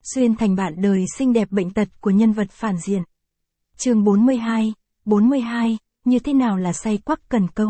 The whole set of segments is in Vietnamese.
xuyên thành bạn đời xinh đẹp bệnh tật của nhân vật phản diện. Chương 42, như thế nào là say quắc cần câu.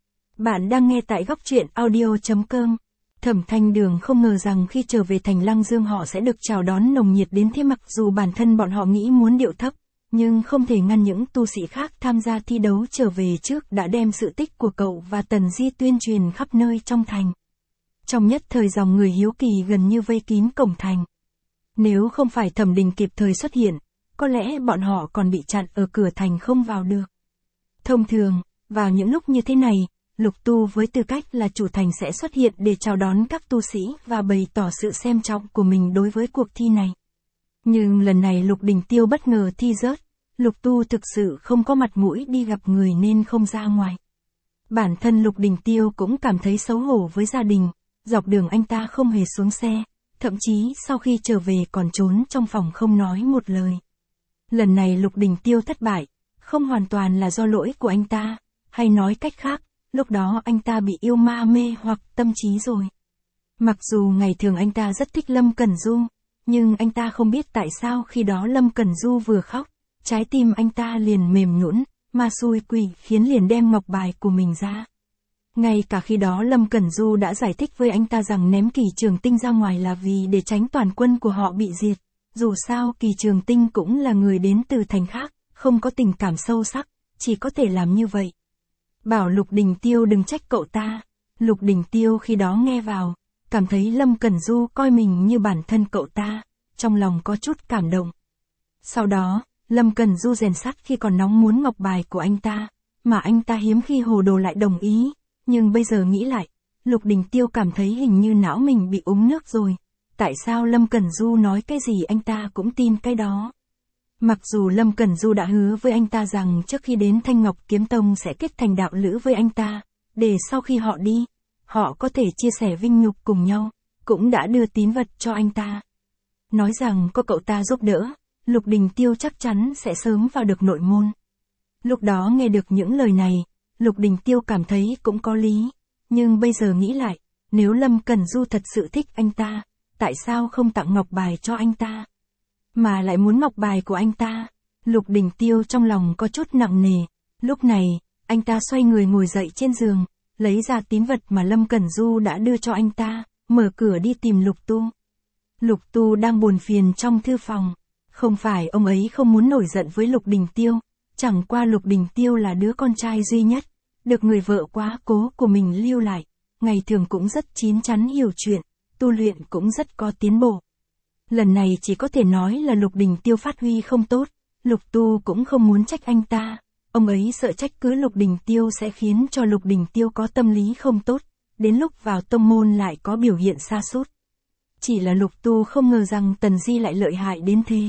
Bạn đang nghe tại góc truyện audio.com. Thẩm Thanh Đường không ngờ rằng khi trở về thành Lăng Dương họ sẽ được chào đón nồng nhiệt đến thế, mặc dù bản thân bọn họ nghĩ muốn điệu thấp, nhưng không thể ngăn những tu sĩ khác tham gia thi đấu trở về trước đã đem sự tích của cậu và Tần Di tuyên truyền khắp nơi trong thành. Trong nhất thời dòng người hiếu kỳ gần như vây kín cổng thành. Nếu không phải Thẩm Đình kịp thời xuất hiện, có lẽ bọn họ còn bị chặn ở cửa thành không vào được. Thông thường, vào những lúc như thế này, Lục Tu với tư cách là chủ thành sẽ xuất hiện để chào đón các tu sĩ và bày tỏ sự xem trọng của mình đối với cuộc thi này. Nhưng lần này Lục Đình Tiêu bất ngờ thi rớt, Lục Tu thực sự không có mặt mũi đi gặp người nên không ra ngoài. Bản thân Lục Đình Tiêu cũng cảm thấy xấu hổ với gia đình, dọc đường anh ta không hề xuống xe, thậm chí sau khi trở về còn trốn trong phòng không nói một lời. Lần này Lục Đình Tiêu thất bại, không hoàn toàn là do lỗi của anh ta, hay nói cách khác, lúc đó anh ta bị yêu ma mê hoặc tâm trí rồi. Mặc dù ngày thường anh ta rất thích Lâm Cẩn Du, nhưng anh ta không biết tại sao khi đó Lâm Cẩn Du vừa khóc, trái tim anh ta liền mềm nhũn, ma xui quỷ khiến liền đem ngọc bài của mình ra. Ngay cả khi đó Lâm Cẩn Du đã giải thích với anh ta rằng ném Kỳ Trường Tinh ra ngoài là vì để tránh toàn quân của họ bị diệt. Dù sao Kỳ Trường Tinh cũng là người đến từ thành khác, không có tình cảm sâu sắc, chỉ có thể làm như vậy. Bảo Lục Đình Tiêu đừng trách cậu ta. Lục Đình Tiêu khi đó nghe vào, cảm thấy Lâm Cẩn Du coi mình như bản thân cậu ta, trong lòng có chút cảm động. Sau đó, Lâm Cẩn Du rèn sắt khi còn nóng muốn ngọc bài của anh ta, mà anh ta hiếm khi hồ đồ lại đồng ý. Nhưng bây giờ nghĩ lại, Lục Đình Tiêu cảm thấy hình như não mình bị uống nước rồi. Tại sao Lâm Cẩn Du nói cái gì anh ta cũng tin cái đó? Mặc dù Lâm Cẩn Du đã hứa với anh ta rằng trước khi đến Thanh Ngọc Kiếm Tông sẽ kết thành đạo lữ với anh ta, để sau khi họ đi, họ có thể chia sẻ vinh nhục cùng nhau, cũng đã đưa tín vật cho anh ta. Nói rằng có cậu ta giúp đỡ, Lục Đình Tiêu chắc chắn sẽ sớm vào được nội môn. Lúc đó nghe được những lời này, Lục Đình Tiêu cảm thấy cũng có lý, nhưng bây giờ nghĩ lại, nếu Lâm Cẩn Du thật sự thích anh ta, tại sao không tặng ngọc bài cho anh ta? Mà lại muốn ngọc bài của anh ta. Lục Đình Tiêu trong lòng có chút nặng nề. Lúc này, anh ta xoay người ngồi dậy trên giường, lấy ra tín vật mà Lâm Cẩn Du đã đưa cho anh ta, mở cửa đi tìm Lục Tu. Lục Tu đang buồn phiền trong thư phòng. Không phải ông ấy không muốn nổi giận với Lục Đình Tiêu, chẳng qua Lục Đình Tiêu là đứa con trai duy nhất, được người vợ quá cố của mình lưu lại, ngày thường cũng rất chín chắn hiểu chuyện, tu luyện cũng rất có tiến bộ. Lần này chỉ có thể nói là Lục Đình Tiêu phát huy không tốt, Lục Tu cũng không muốn trách anh ta, ông ấy sợ trách cứ Lục Đình Tiêu sẽ khiến cho Lục Đình Tiêu có tâm lý không tốt, đến lúc vào tông môn lại có biểu hiện sa sút. Chỉ là Lục Tu không ngờ rằng Tần Di lại lợi hại đến thế.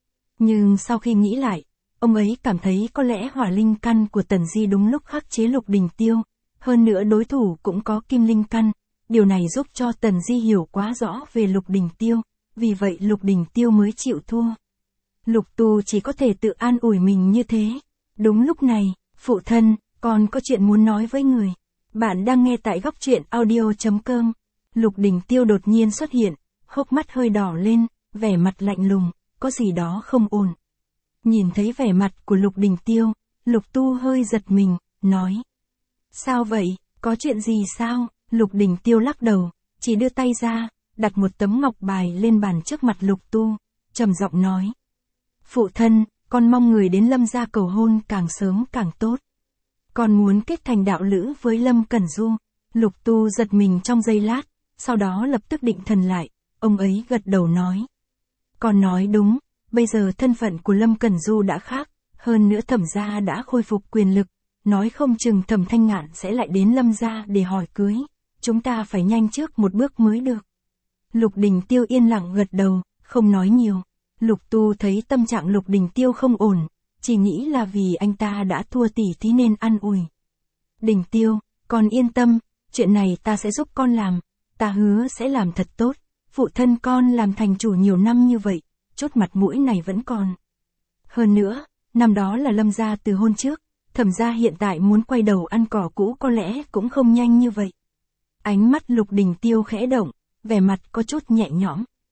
Nhưng sau khi nghĩ lại, ông ấy cảm thấy có lẽ hỏa linh căn của Tần Di đúng lúc khắc chế Lục Đình Tiêu, hơn nữa đối thủ cũng có kim linh căn, điều này giúp cho Tần Di hiểu quá rõ về Lục Đình Tiêu, vì vậy Lục Đình Tiêu mới chịu thua. Lục Tu chỉ có thể tự an ủi mình như thế. Đúng lúc này, phụ thân, con có chuyện muốn nói với người. Bạn đang nghe tại góc truyện audio.com. Lục Đình Tiêu đột nhiên xuất hiện, hốc mắt hơi đỏ lên, vẻ mặt lạnh lùng, có gì đó không ổn. Nhìn thấy vẻ mặt của Lục Đình Tiêu, Lục Tu hơi giật mình, nói. Sao vậy, có chuyện gì sao? Lục Đình Tiêu lắc đầu, chỉ đưa tay ra, đặt một tấm ngọc bài lên bàn trước mặt Lục Tu, trầm giọng nói. Phụ thân, con mong người đến Lâm gia cầu hôn càng sớm càng tốt. Con muốn kết thành đạo lữ với Lâm Cẩn Du. Lục Tu giật mình trong giây lát, sau đó lập tức định thần lại, ông ấy gật đầu nói. Con nói đúng, bây giờ thân phận của Lâm Cẩn Du đã khác, hơn nữa Thẩm gia đã khôi phục quyền lực, nói không chừng Thẩm Thanh Ngạn sẽ lại đến Lâm gia để hỏi cưới, chúng ta phải nhanh trước một bước mới được. Lục Đình Tiêu yên lặng gật đầu, không nói nhiều. Lục Tu thấy tâm trạng Lục Đình Tiêu không ổn, chỉ nghĩ là vì anh ta đã thua tỷ thí nên an ủi. Đình Tiêu, con yên tâm, chuyện này ta sẽ giúp con làm, ta hứa sẽ làm thật tốt, phụ thân con làm thành chủ nhiều năm như vậy, chút mặt mũi này vẫn còn. Hơn nữa, năm đó là Lâm gia từ hôn trước, Thẩm gia hiện tại muốn quay đầu ăn cỏ cũ có lẽ cũng không nhanh như vậy. Ánh mắt Lục Đình Tiêu khẽ động, vẻ mặt có chút nhẹ nhõm.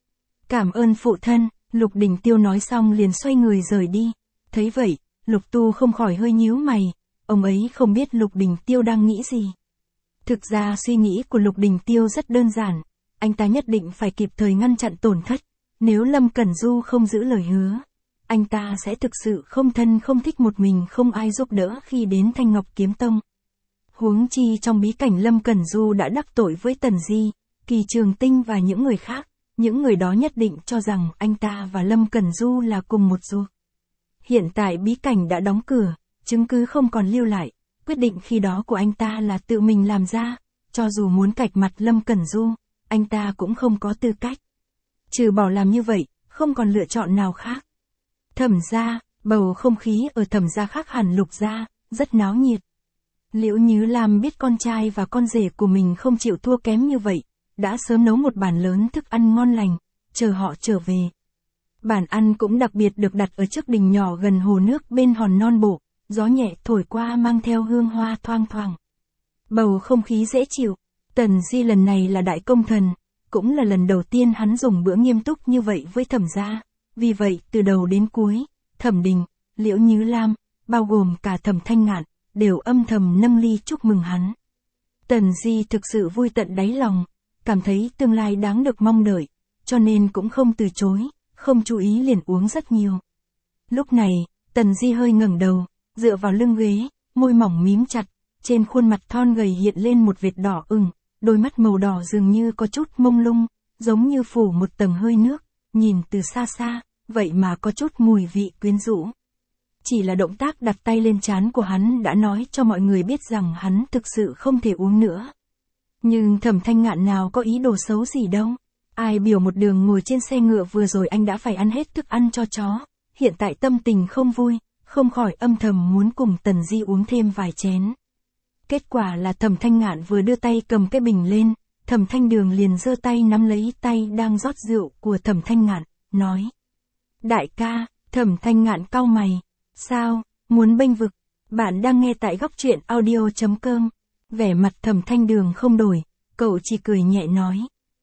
Cảm ơn phụ thân, Lục Đình Tiêu nói xong liền xoay người rời đi. Thấy vậy, Lục Tu không khỏi hơi nhíu mày, ông ấy không biết Lục Đình Tiêu đang nghĩ gì. Thực ra suy nghĩ của Lục Đình Tiêu rất đơn giản, anh ta nhất định phải kịp thời ngăn chặn tổn thất, nếu Lâm Cẩn Du không giữ lời hứa, anh ta sẽ thực sự không thân không thích một mình không ai giúp đỡ khi đến Thanh Ngọc Kiếm Tông. Huống chi trong bí cảnh Lâm Cẩn Du đã đắc tội với Tần Di, Kỳ Trường Tinh và những người khác, những người đó nhất định cho rằng anh ta và Lâm Cẩn Du là cùng một ruột. Hiện tại bí cảnh đã đóng cửa, chứng cứ không còn lưu lại, quyết định khi đó của anh ta là tự mình làm ra, cho dù muốn cạch mặt Lâm Cẩn Du, anh ta cũng không có tư cách. Trừ bỏ làm như vậy, không còn lựa chọn nào khác. Thẩm gia, bầu không khí ở Thẩm gia khác hẳn Lục gia, rất náo nhiệt. Liễu Như Lam biết con trai và con rể của mình không chịu thua kém như vậy, đã sớm nấu một bàn lớn thức ăn ngon lành, chờ họ trở về. Bàn ăn cũng đặc biệt được đặt ở trước đình nhỏ gần hồ nước bên hòn non bộ, gió nhẹ thổi qua mang theo hương hoa thoang thoảng. Bầu không khí dễ chịu, Tần Di lần này là đại công thần, cũng là lần đầu tiên hắn dùng bữa nghiêm túc như vậy với Thẩm gia, vì vậy từ đầu đến cuối, Thẩm Đình, Liễu Như Lam, bao gồm cả Thẩm Thanh Ngạn, đều âm thầm nâng ly chúc mừng hắn. Tần Di thực sự vui tận đáy lòng, cảm thấy tương lai đáng được mong đợi, cho nên cũng không từ chối, không chú ý liền uống rất nhiều. Lúc này, Tần Di hơi ngẩng đầu, dựa vào lưng ghế, môi mỏng mím chặt, trên khuôn mặt thon gầy hiện lên một vệt đỏ ửng, đôi mắt màu đỏ dường như có chút mông lung, giống như phủ một tầng hơi nước, nhìn từ xa xa, vậy mà có chút mùi vị quyến rũ. Chỉ là động tác đặt tay lên trán của hắn đã nói cho mọi người biết rằng hắn thực sự không thể uống nữa. Nhưng Thẩm Thanh Ngạn nào có ý đồ xấu gì đâu. Ai biểu một đường ngồi trên xe ngựa vừa rồi anh đã phải ăn hết thức ăn cho chó, hiện tại tâm tình không vui, không khỏi âm thầm muốn cùng Tần Di uống thêm vài chén. Kết quả là Thẩm Thanh Ngạn vừa đưa tay cầm cái bình lên, Thẩm Thanh Đường liền giơ tay nắm lấy tay đang rót rượu của Thẩm Thanh Ngạn, nói: Đại ca. Thẩm Thanh Ngạn cau mày: Sao, muốn bênh vực? Bạn đang nghe tại góc truyện audio.com. Vẻ mặt Thẩm Thanh Đường không đổi, cậu chỉ cười nhẹ nói: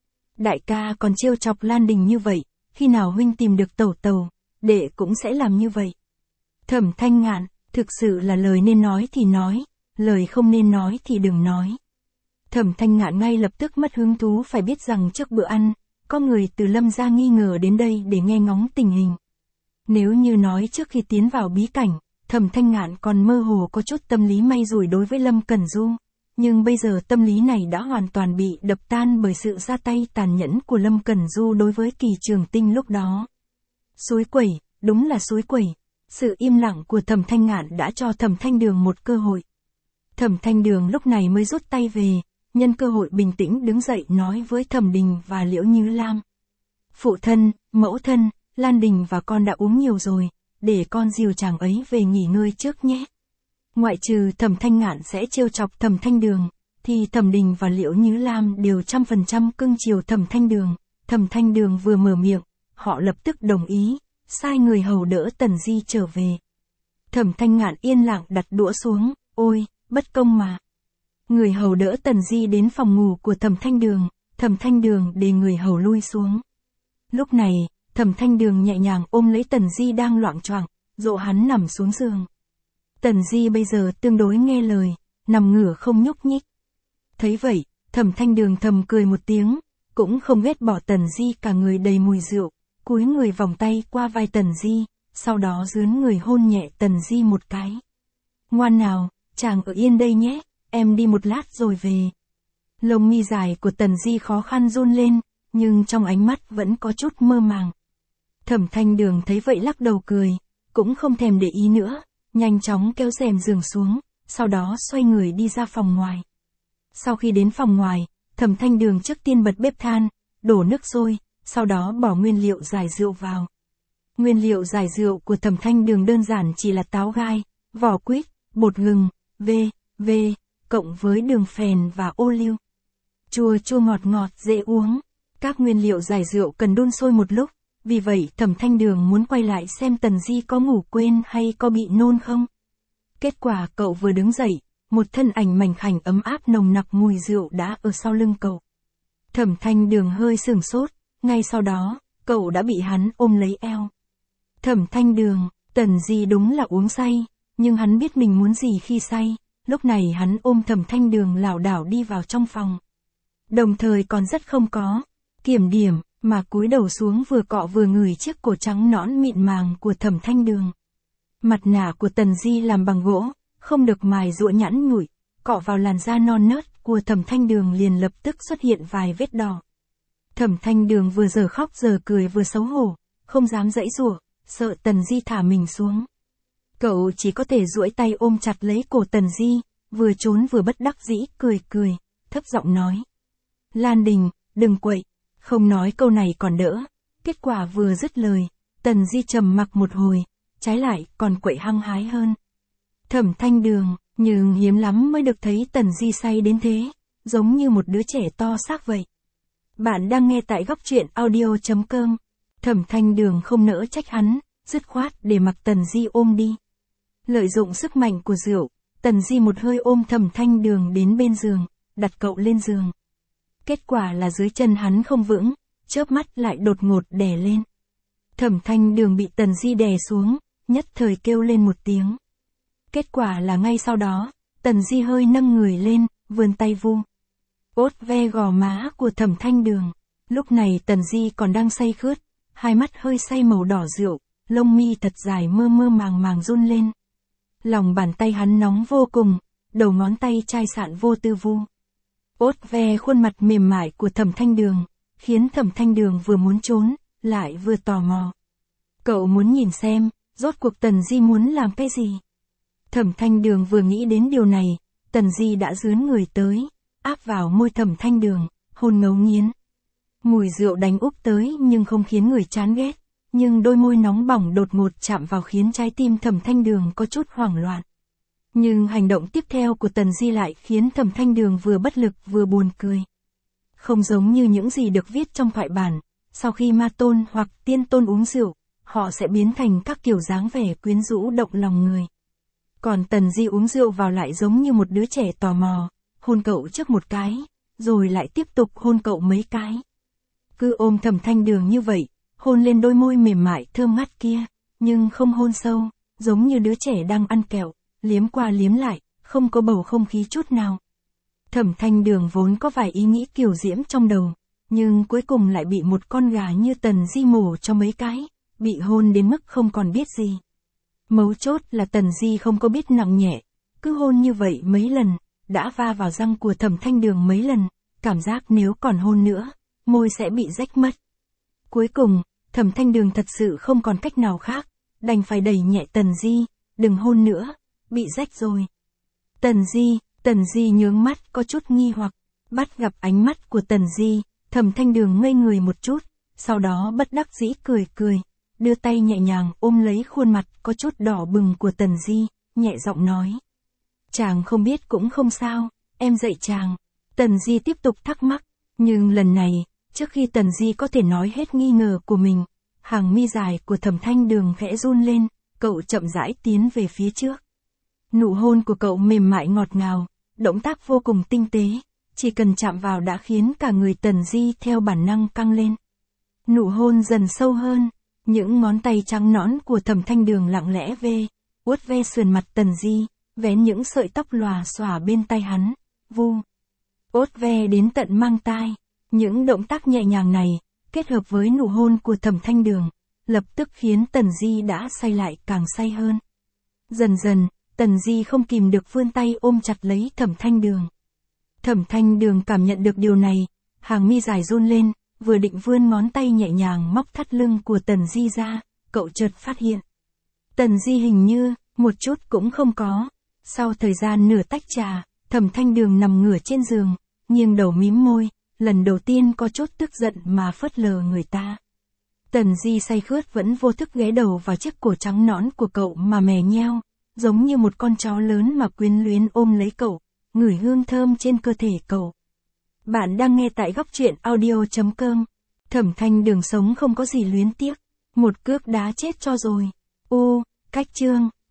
Đại ca còn trêu chọc Lan Đình như vậy, khi nào huynh tìm được tẩu tẩu, đệ cũng sẽ làm như vậy. Thẩm Thanh Ngạn, thực sự là lời nên nói thì nói, lời không nên nói thì đừng nói. Thẩm Thanh Ngạn ngay lập tức mất hứng thú, phải biết rằng trước bữa ăn, có người từ Lâm gia nghi ngờ đến đây để nghe ngóng tình hình. Nếu như nói trước khi tiến vào bí cảnh, Thẩm Thanh Ngạn còn mơ hồ có chút tâm lý may rủi đối với Lâm Cẩn Du, nhưng bây giờ tâm lý này đã hoàn toàn bị đập tan bởi sự ra tay tàn nhẫn của Lâm Cẩn Du đối với Kỳ Trường Tinh lúc đó. Suối quẩy, đúng là suối quẩy. Sự im lặng của Thẩm Thanh Ngạn đã cho Thẩm Thanh Đường một cơ hội. Thẩm Thanh Đường lúc này mới rút tay về, nhân cơ hội bình tĩnh đứng dậy nói với Thẩm Đình và Liễu Như Lam: Phụ thân, mẫu thân, Lan Đình và con đã uống nhiều rồi, để con dìu chàng ấy về nghỉ ngơi trước nhé. Ngoại trừ Thẩm Thanh Ngạn sẽ trêu chọc Thẩm Thanh Đường, thì Thẩm Đình và Liễu Như Lam đều 100% cưng chiều Thẩm Thanh Đường. Thẩm Thanh Đường vừa mở miệng, họ lập tức đồng ý, sai người hầu đỡ Tần Di trở về. Thẩm Thanh Ngạn yên lặng đặt đũa xuống, ôi, bất công mà. Người hầu đỡ Tần Di đến phòng ngủ của Thẩm Thanh Đường để người hầu lui xuống. Lúc này, Thẩm Thanh Đường nhẹ nhàng ôm lấy Tần Di đang loạng choạng, dỗ hắn nằm xuống giường. Tần Di bây giờ tương đối nghe lời, nằm ngửa không nhúc nhích. Thấy vậy, Thẩm Thanh Đường thầm cười một tiếng, cũng không ghét bỏ Tần Di cả người đầy mùi rượu, cúi người vòng tay qua vai Tần Di, sau đó dướn người hôn nhẹ Tần Di một cái. Ngoan nào, chàng ở yên đây nhé, em đi một lát rồi về. Lông mi dài của Tần Di khó khăn run lên, nhưng trong ánh mắt vẫn có chút mơ màng. Thẩm Thanh Đường thấy vậy lắc đầu cười, cũng không thèm để ý nữa, nhanh chóng kéo rèm giường xuống, sau đó xoay người đi ra phòng ngoài. Sau khi đến phòng ngoài, Thẩm Thanh Đường trước tiên bật bếp than, đổ nước sôi, sau đó bỏ nguyên liệu rải rượu vào. Nguyên liệu rải rượu của Thẩm Thanh Đường đơn giản chỉ là táo gai, vỏ quýt, bột gừng, cộng với đường phèn và ô liu. Chua chua ngọt ngọt dễ uống. Các nguyên liệu rải rượu cần đun sôi một lúc, vì vậy Thẩm Thanh Đường muốn quay lại xem Tần Di có ngủ quên hay có bị nôn không. Kết quả cậu vừa đứng dậy, một thân ảnh mảnh khảnh ấm áp nồng nặc mùi rượu đã ở sau lưng cậu. Thẩm Thanh Đường hơi sửng sốt, ngay sau đó, cậu đã bị hắn ôm lấy eo. Thẩm Thanh Đường, Tần Di đúng là uống say, nhưng hắn biết mình muốn gì khi say, lúc này hắn ôm Thẩm Thanh Đường lảo đảo đi vào trong phòng. Đồng thời còn rất không có kiểm điểm, mà cúi đầu xuống vừa cọ vừa ngửi chiếc cổ trắng nõn mịn màng của Thẩm Thanh Đường. Mặt nạ của Tần Di làm bằng gỗ, không được mài rũa nhẵn nhụi, cọ vào làn da non nớt của Thẩm Thanh Đường liền lập tức xuất hiện vài vết đỏ. Thẩm Thanh Đường vừa giờ khóc giờ cười vừa xấu hổ, không dám giãy giụa, sợ Tần Di thả mình xuống. Cậu chỉ có thể duỗi tay ôm chặt lấy cổ Tần Di, vừa trốn vừa bất đắc dĩ cười, thấp giọng nói. Lan Đình, đừng quậy, không nói câu này còn đỡ. Kết quả vừa dứt lời, Tần Di trầm mặc một hồi, trái lại còn quậy hăng hái hơn. Thẩm Thanh Đường, nhưng hiếm lắm mới được thấy Tần Di say đến thế, giống như một đứa trẻ to xác vậy. Bạn đang nghe tại góc truyện audio.com. Thẩm Thanh Đường không nỡ trách hắn, dứt khoát để mặc Tần Di ôm đi. Lợi dụng sức mạnh của rượu, Tần Di một hơi ôm Thẩm Thanh Đường đến bên giường, đặt cậu lên giường. Kết quả là dưới chân hắn không vững, chớp mắt lại đột ngột đè lên. Thẩm Thanh Đường bị Tần Di đè xuống, nhất thời kêu lên một tiếng. Kết quả là ngay sau đó, Tần Di hơi nâng người lên, vươn tay vu ốt ve gò má của Thẩm Thanh Đường. Lúc này Tần Di còn đang say khướt, hai mắt hơi say màu đỏ rượu, lông mi thật dài mơ màng run lên. Lòng bàn tay hắn nóng vô cùng, đầu ngón tay chai sạn vô tư vu ốt ve khuôn mặt mềm mại của Thẩm Thanh Đường, khiến Thẩm Thanh Đường vừa muốn trốn, lại vừa tò mò. Cậu muốn nhìn xem, rốt cuộc Tần Di muốn làm cái gì? Thẩm Thanh Đường vừa nghĩ đến điều này, Tần Di đã dướn người tới, áp vào môi Thẩm Thanh Đường, hôn ngấu nghiến. Mùi rượu đánh úp tới nhưng không khiến người chán ghét, nhưng đôi môi nóng bỏng đột ngột chạm vào khiến trái tim Thẩm Thanh Đường có chút hoảng loạn. Nhưng hành động tiếp theo của Tần Di lại khiến Thẩm Thanh Đường vừa bất lực vừa buồn cười. Không giống như những gì được viết trong thoại bản, sau khi ma tôn hoặc tiên tôn uống rượu, họ sẽ biến thành các kiểu dáng vẻ quyến rũ động lòng người. Còn Tần Di uống rượu vào lại giống như một đứa trẻ tò mò, hôn cậu trước một cái, rồi lại tiếp tục hôn cậu mấy cái. Cứ ôm Thẩm Thanh Đường như vậy, hôn lên đôi môi mềm mại thơm ngát kia, nhưng không hôn sâu, giống như đứa trẻ đang ăn kẹo, liếm qua liếm lại, không có bầu không khí chút nào. Thẩm Thanh Đường vốn có vài ý nghĩ kiều diễm trong đầu, nhưng cuối cùng lại bị một con gà như Tần Di mổ cho mấy cái, bị hôn đến mức không còn biết gì. Mấu chốt là Tần Di không có biết nặng nhẹ, cứ hôn như vậy mấy lần, đã va vào răng của Thẩm Thanh Đường mấy lần, cảm giác nếu còn hôn nữa, môi sẽ bị rách mất. Cuối cùng, Thẩm Thanh Đường thật sự không còn cách nào khác, đành phải đẩy nhẹ Tần Di, đừng hôn nữa, bị rách rồi. Tần Di nhướng mắt có chút nghi hoặc, bắt gặp ánh mắt của Tần Di, Thẩm Thanh Đường ngây người một chút, sau đó bất đắc dĩ cười, đưa tay nhẹ nhàng ôm lấy khuôn mặt có chút đỏ bừng của Tần Di, nhẹ giọng nói. Chàng không biết cũng không sao, em dạy chàng. Tần Di tiếp tục thắc mắc, nhưng lần này, trước khi Tần Di có thể nói hết nghi ngờ của mình, hàng mi dài của Thẩm Thanh Đường khẽ run lên, cậu chậm rãi tiến về phía trước. Nụ hôn của cậu mềm mại ngọt ngào, động tác vô cùng tinh tế, chỉ cần chạm vào đã khiến cả người Tần Di theo bản năng căng lên. Nụ hôn dần sâu hơn, những ngón tay trắng nõn của Thẩm Thanh Đường lặng lẽ vuốt ve sườn mặt Tần Di, vén những sợi tóc lòa xòa bên tai hắn, vu ốt ve đến tận mang tai. Những động tác nhẹ nhàng này, kết hợp với nụ hôn của Thẩm Thanh Đường, lập tức khiến Tần Di đã say lại càng say hơn. Dần dần, Tần Di không kìm được vươn tay ôm chặt lấy Thẩm Thanh Đường. Thẩm Thanh Đường cảm nhận được điều này, hàng mi dài run lên, vừa định vươn ngón tay nhẹ nhàng móc thắt lưng của Tần Di ra, cậu chợt phát hiện. Tần Di hình như, một chút cũng không có. Sau thời gian nửa tách trà, Thẩm Thanh Đường nằm ngửa trên giường, nghiêng đầu mím môi, lần đầu tiên có chút tức giận mà phớt lờ người ta. Tần Di say khướt vẫn vô thức ghé đầu vào chiếc cổ trắng nõn của cậu mà mè nheo, giống như một con chó lớn mà quyến luyến ôm lấy cậu, ngửi hương thơm trên cơ thể cậu. Bạn đang nghe tại góc truyện audio.com. Thẩm Thanh Đường sống không có gì luyến tiếc, một cước đá chết cho rồi. Cách chương